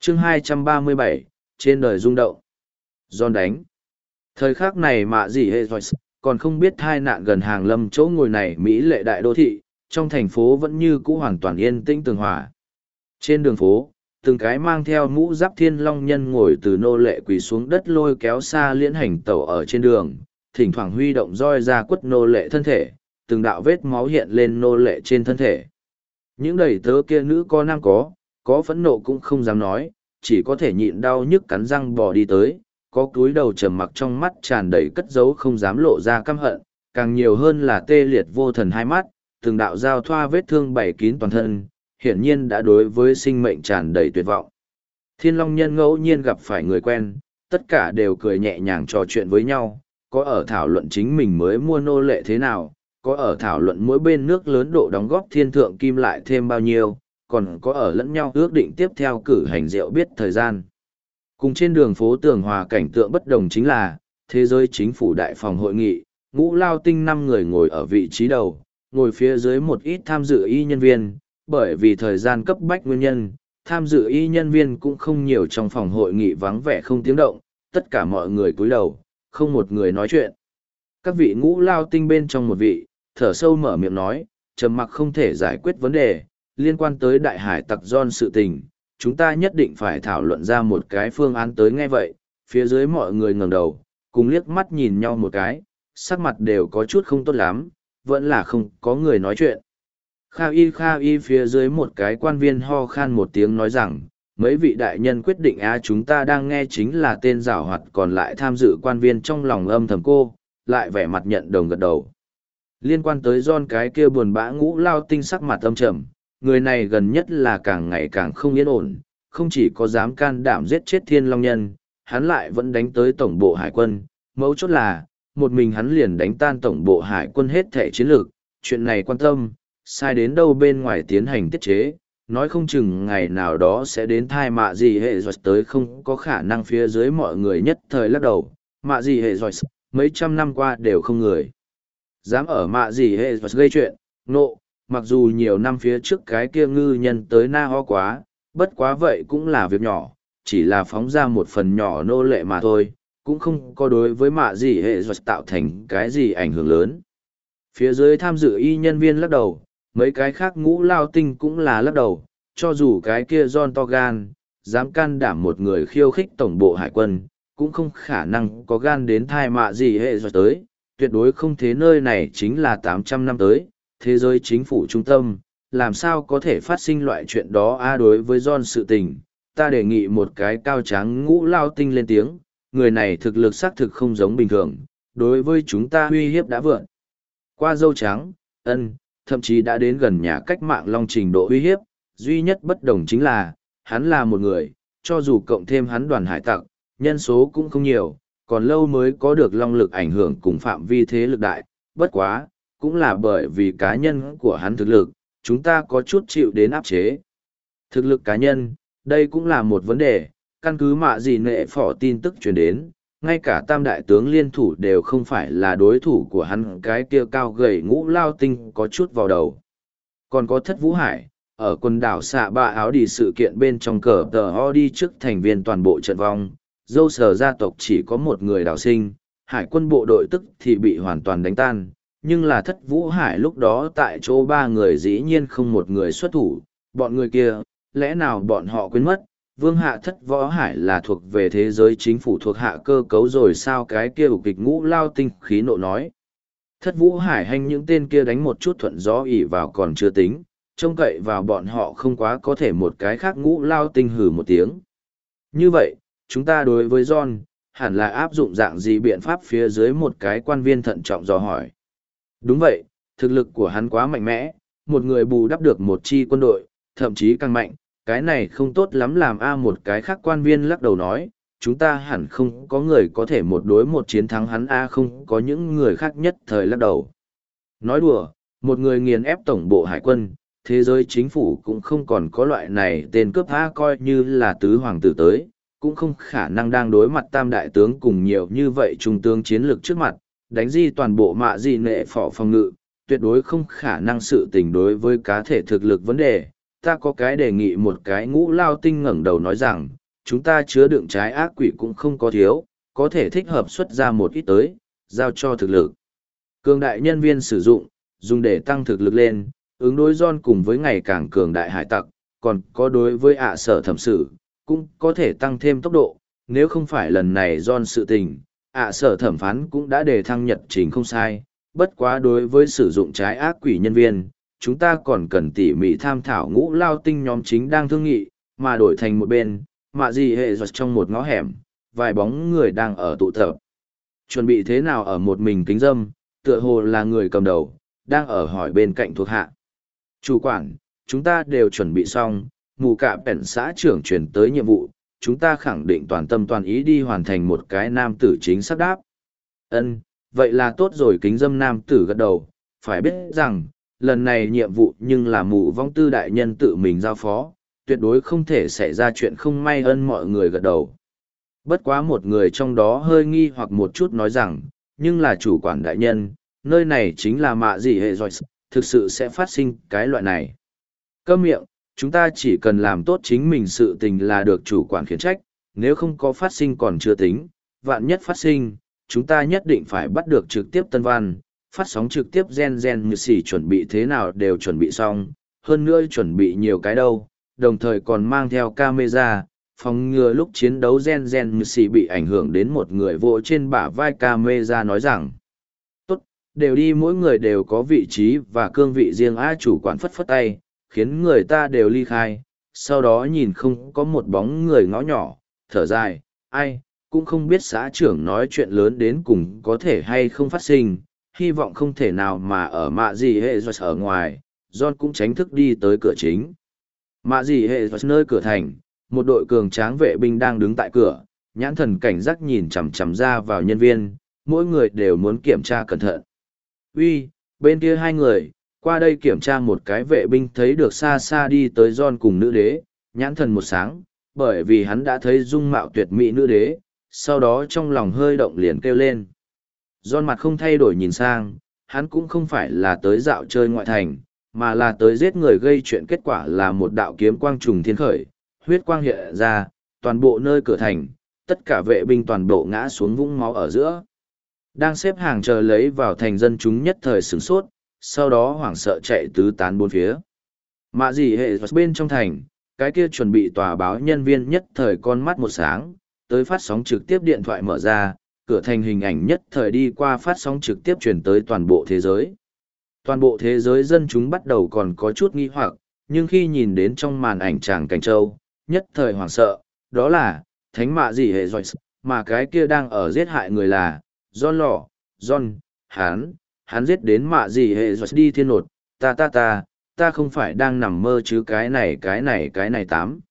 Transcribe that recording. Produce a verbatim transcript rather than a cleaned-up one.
chương hai trăm ba mươi bảy, trên đời rung động. Giòn đánh. Thời khắc này mạ gì hệ rồi, còn không biết thai nạn gần hàng lâm chỗ ngồi này Mỹ lệ đại đô thị, trong thành phố vẫn như cũ hoàn toàn yên tĩnh tường hòa. Trên đường phố, từng cái mang theo mũ giáp thiên long nhân ngồi từ nô lệ quỳ xuống đất lôi kéo xa liễn hành tẩu ở trên đường, thỉnh thoảng huy động roi ra quất nô lệ thân thể, từng đạo vết máu hiện lên nô lệ trên thân thể. Những đầy tớ kia nữ có nam có, có phẫn nộ cũng không dám nói, chỉ có thể nhịn đau nhức cắn răng bỏ đi tới, có cúi đầu trầm mặc trong mắt tràn đầy cất giấu không dám lộ ra căm hận, càng nhiều hơn là tê liệt vô thần hai mắt, từng đạo giao thoa vết thương bảy kín toàn thân, hiển nhiên đã đối với sinh mệnh tràn đầy tuyệt vọng. Thiên Long Nhân ngẫu nhiên gặp phải người quen, tất cả đều cười nhẹ nhàng trò chuyện với nhau, có ở thảo luận chính mình mới mua nô lệ thế nào, có ở thảo luận mỗi bên nước lớn độ đóng góp thiên thượng kim lại thêm bao nhiêu, còn có ở lẫn nhau ước định tiếp theo cử hành rượu biết thời gian. Cùng trên đường phố tường hòa cảnh tượng bất đồng chính là, thế giới chính phủ đại phòng hội nghị, ngũ lao tinh năm người ngồi ở vị trí đầu, ngồi phía dưới một ít tham dự y nhân viên, bởi vì thời gian cấp bách nguyên nhân, tham dự y nhân viên cũng không nhiều trong phòng hội nghị vắng vẻ không tiếng động, tất cả mọi người cúi đầu, không một người nói chuyện. Các vị ngũ lao tinh bên trong một vị, thở sâu mở miệng nói, trầm mặc không thể giải quyết vấn đề, liên quan tới đại hải tặc John sự tình, chúng ta nhất định phải thảo luận ra một cái phương án tới nghe vậy, phía dưới mọi người ngẩng đầu, cùng liếc mắt nhìn nhau một cái, sắc mặt đều có chút không tốt lắm, vẫn là không có người nói chuyện. Kha y kha y phía dưới một cái quan viên ho khan một tiếng nói rằng, mấy vị đại nhân quyết định á chúng ta đang nghe chính là tên giảo hoạt còn lại tham dự quan viên trong lòng âm thầm cô, lại vẻ mặt nhận đồng gật đầu. Liên quan tới John cái kia buồn bã ngũ lao tinh sắc mặt âm trầm, người này gần nhất là càng ngày càng không yên ổn, không chỉ có dám can đảm giết chết thiên long nhân, hắn lại vẫn đánh tới tổng bộ hải quân, mấu chốt là, một mình hắn liền đánh tan tổng bộ hải quân hết thể chiến lược, chuyện này quan tâm, sai đến đâu bên ngoài tiến hành tiết chế, nói không chừng ngày nào đó sẽ đến thai mạ gì hệ rồi tới không có khả năng phía dưới mọi người nhất thời lắc đầu, mạ gì hệ rồi mấy trăm năm qua đều không người. Dám ở mạ gì hệ rồi gây chuyện, nộ, mặc dù nhiều năm phía trước cái kia ngư nhân tới na ho quá, bất quá vậy cũng là việc nhỏ, chỉ là phóng ra một phần nhỏ nô lệ mà thôi, cũng không có đối với mạ gì hệ rồi tạo thành cái gì ảnh hưởng lớn. Phía dưới tham dự y nhân viên lắc đầu, mấy cái khác ngũ lao tinh cũng là lắc đầu, cho dù cái kia John Togan, dám can đảm một người khiêu khích tổng bộ hải quân, cũng không khả năng có gan đến thai mạ gì hệ rồi tới, tuyệt đối không thế nơi này chính là tám trăm năm tới, thế giới chính phủ trung tâm, làm sao có thể phát sinh loại chuyện đó a đối với John sự tình, ta đề nghị một cái cao tráng ngũ lao tinh lên tiếng, người này thực lực xác thực không giống bình thường, đối với chúng ta uy hiếp đã vượt qua dâu trắng, ân, thậm chí đã đến gần nhà cách mạng long trình độ uy hiếp, duy nhất bất đồng chính là, hắn là một người, cho dù cộng thêm hắn đoàn hải tặc, nhân số cũng không nhiều, còn lâu mới có được long lực ảnh hưởng cùng phạm vi thế lực đại, bất quá, cũng là bởi vì cá nhân của hắn thực lực, chúng ta có chút chịu đến áp chế. Thực lực cá nhân, đây cũng là một vấn đề, căn cứ mạ gì nệ phỏ tin tức truyền đến, ngay cả tam đại tướng liên thủ đều không phải là đối thủ của hắn cái kia cao gầy ngũ lao tinh có chút vào đầu. Còn có thất vũ hải, ở quần đảo xạ ba áo đi sự kiện bên trong cờ tờ ho đi trước thành viên toàn bộ trận vong, dâu sờ gia tộc chỉ có một người đào sinh, hải quân bộ đội tức thì bị hoàn toàn đánh tan, nhưng là thất vũ hải lúc đó tại chỗ ba người dĩ nhiên không một người xuất thủ, bọn người kia, lẽ nào bọn họ quên mất, vương hạ thất võ hải là thuộc về thế giới chính phủ thuộc hạ cơ cấu rồi sao cái kia ục kịch ngũ lao tinh khí nộ nói. Thất vũ hải hành những tên kia đánh một chút thuận gió ỉ vào còn chưa tính, trông cậy vào bọn họ không quá có thể một cái khác ngũ lao tinh hử một tiếng. Như vậy, chúng ta đối với John, hẳn là áp dụng dạng gì biện pháp phía dưới một cái quan viên thận trọng dò hỏi. Đúng vậy, thực lực của hắn quá mạnh mẽ, một người bù đắp được một chi quân đội, thậm chí càng mạnh, cái này không tốt lắm làm a một cái khác quan viên lắc đầu nói, chúng ta hẳn không có người có thể một đối một chiến thắng hắn a không có những người khác nhất thời lắc đầu. Nói đùa, một người nghiền ép tổng bộ hải quân, thế giới chính phủ cũng không còn có loại này tên cướp a coi như là tứ hoàng tử tới, cũng không khả năng đang đối mặt tam đại tướng cùng nhiều như vậy trung tướng chiến lược trước mặt, đánh di toàn bộ mạ di nệ phỏ phòng ngự, tuyệt đối không khả năng sự tình đối với cá thể thực lực vấn đề, ta có cái đề nghị. Một cái ngũ lao tinh ngẩng đầu nói rằng, chúng ta chứa đựng trái ác quỷ cũng không có thiếu, có thể thích hợp xuất ra một ít tới, giao cho thực lực. Cường đại nhân viên sử dụng, dùng để tăng thực lực lên, ứng đối John cùng với ngày càng cường đại hải tặc, còn có đối với ạ sở thẩm sự, cũng có thể tăng thêm tốc độ. Nếu không phải lần này John sự tình, ạ sở thẩm phán cũng đã đề thăng nhật trình không sai. Bất quá đối với sử dụng trái ác quỷ nhân viên, chúng ta còn cần tỉ mỉ tham thảo ngũ lao tinh nhóm chính đang thương nghị, mà đổi thành một bên, mạ gì hệ giật trong một ngõ hẻm, vài bóng người đang ở tụ tập. Chuẩn bị thế nào ở một mình kính dâm, tựa hồ là người cầm đầu, đang ở hỏi bên cạnh thuộc hạ. Chủ quản, chúng ta đều chuẩn bị xong, mù cả bẻn xã trưởng chuyển tới nhiệm vụ, chúng ta khẳng định toàn tâm toàn ý đi hoàn thành một cái nam tử chính xác đáp. Ân, vậy là tốt rồi. Kính dâm nam tử gật đầu, phải biết rằng, lần này nhiệm vụ nhưng là mù vong tư đại nhân tự mình giao phó, tuyệt đối không thể xảy ra chuyện không may. Ân, mọi người gật đầu. Bất quá một người trong đó hơi nghi hoặc một chút nói rằng, nhưng là chủ quản đại nhân, nơi này chính là mạ gì hệ rồi, thực sự sẽ phát sinh cái loại này. Câm miệng, chúng ta chỉ cần làm tốt chính mình sự tình là được chủ quản khiển trách, nếu không có phát sinh còn chưa tính, vạn nhất phát sinh, chúng ta nhất định phải bắt được trực tiếp tân văn, phát sóng trực tiếp gen gen như xỉ chuẩn bị thế nào đều chuẩn bị xong, hơn nữa chuẩn bị nhiều cái đâu, đồng thời còn mang theo camera, phòng ngừa lúc chiến đấu gen gen như xỉ bị ảnh hưởng đến một người vỗ trên bả vai. Camera nói rằng, tốt, đều đi, mỗi người đều có vị trí và cương vị riêng. A chủ quản phất phất tay, khiến người ta đều ly khai, sau đó nhìn không có một bóng người ngõ nhỏ, thở dài, ai, cũng không biết xã trưởng nói chuyện lớn đến cùng có thể hay không phát sinh, hy vọng không thể nào mà ở mạ gì hệ rồi ở ngoài. John cũng tránh thức đi tới cửa chính. Mạ gì hệ rồi nơi cửa thành, một đội cường tráng vệ binh đang đứng tại cửa, nhãn thần cảnh giác nhìn chằm chằm ra vào nhân viên, mỗi người đều muốn kiểm tra cẩn thận. Uy, bên kia hai người, qua đây kiểm tra. Một cái vệ binh thấy được xa xa đi tới John cùng nữ đế, nhãn thần một sáng, bởi vì hắn đã thấy dung mạo tuyệt mỹ nữ đế, sau đó trong lòng hơi động liền kêu lên. John mặt không thay đổi nhìn sang, hắn cũng không phải là tới dạo chơi ngoại thành, mà là tới giết người gây chuyện. Kết quả là một đạo kiếm quang trùng thiên khởi, huyết quang hiện ra, toàn bộ nơi cửa thành, tất cả vệ binh toàn bộ ngã xuống vũng máu ở giữa. Đang xếp hàng chờ lấy vào thành dân chúng nhất thời sửng sốt, sau đó hoảng sợ chạy tứ tán bốn phía. Mạ gì hệ bên trong thành, cái kia chuẩn bị tòa báo nhân viên nhất thời con mắt một sáng, tới phát sóng trực tiếp điện thoại mở ra, cửa thành hình ảnh nhất thời đi qua phát sóng trực tiếp truyền tới toàn bộ thế giới. Toàn bộ thế giới dân chúng bắt đầu còn có chút nghi hoặc, nhưng khi nhìn đến trong màn ảnh chàng cảnh châu, nhất thời hoảng sợ, đó là, thánh mạ gì hệ rồi, mà cái kia đang ở giết hại người là, John lò, John, hắn, hắn giết đến mạ gì hệ rồi đi thiên nột, ta ta ta, ta không phải đang nằm mơ chứ. Cái này cái này cái này tám.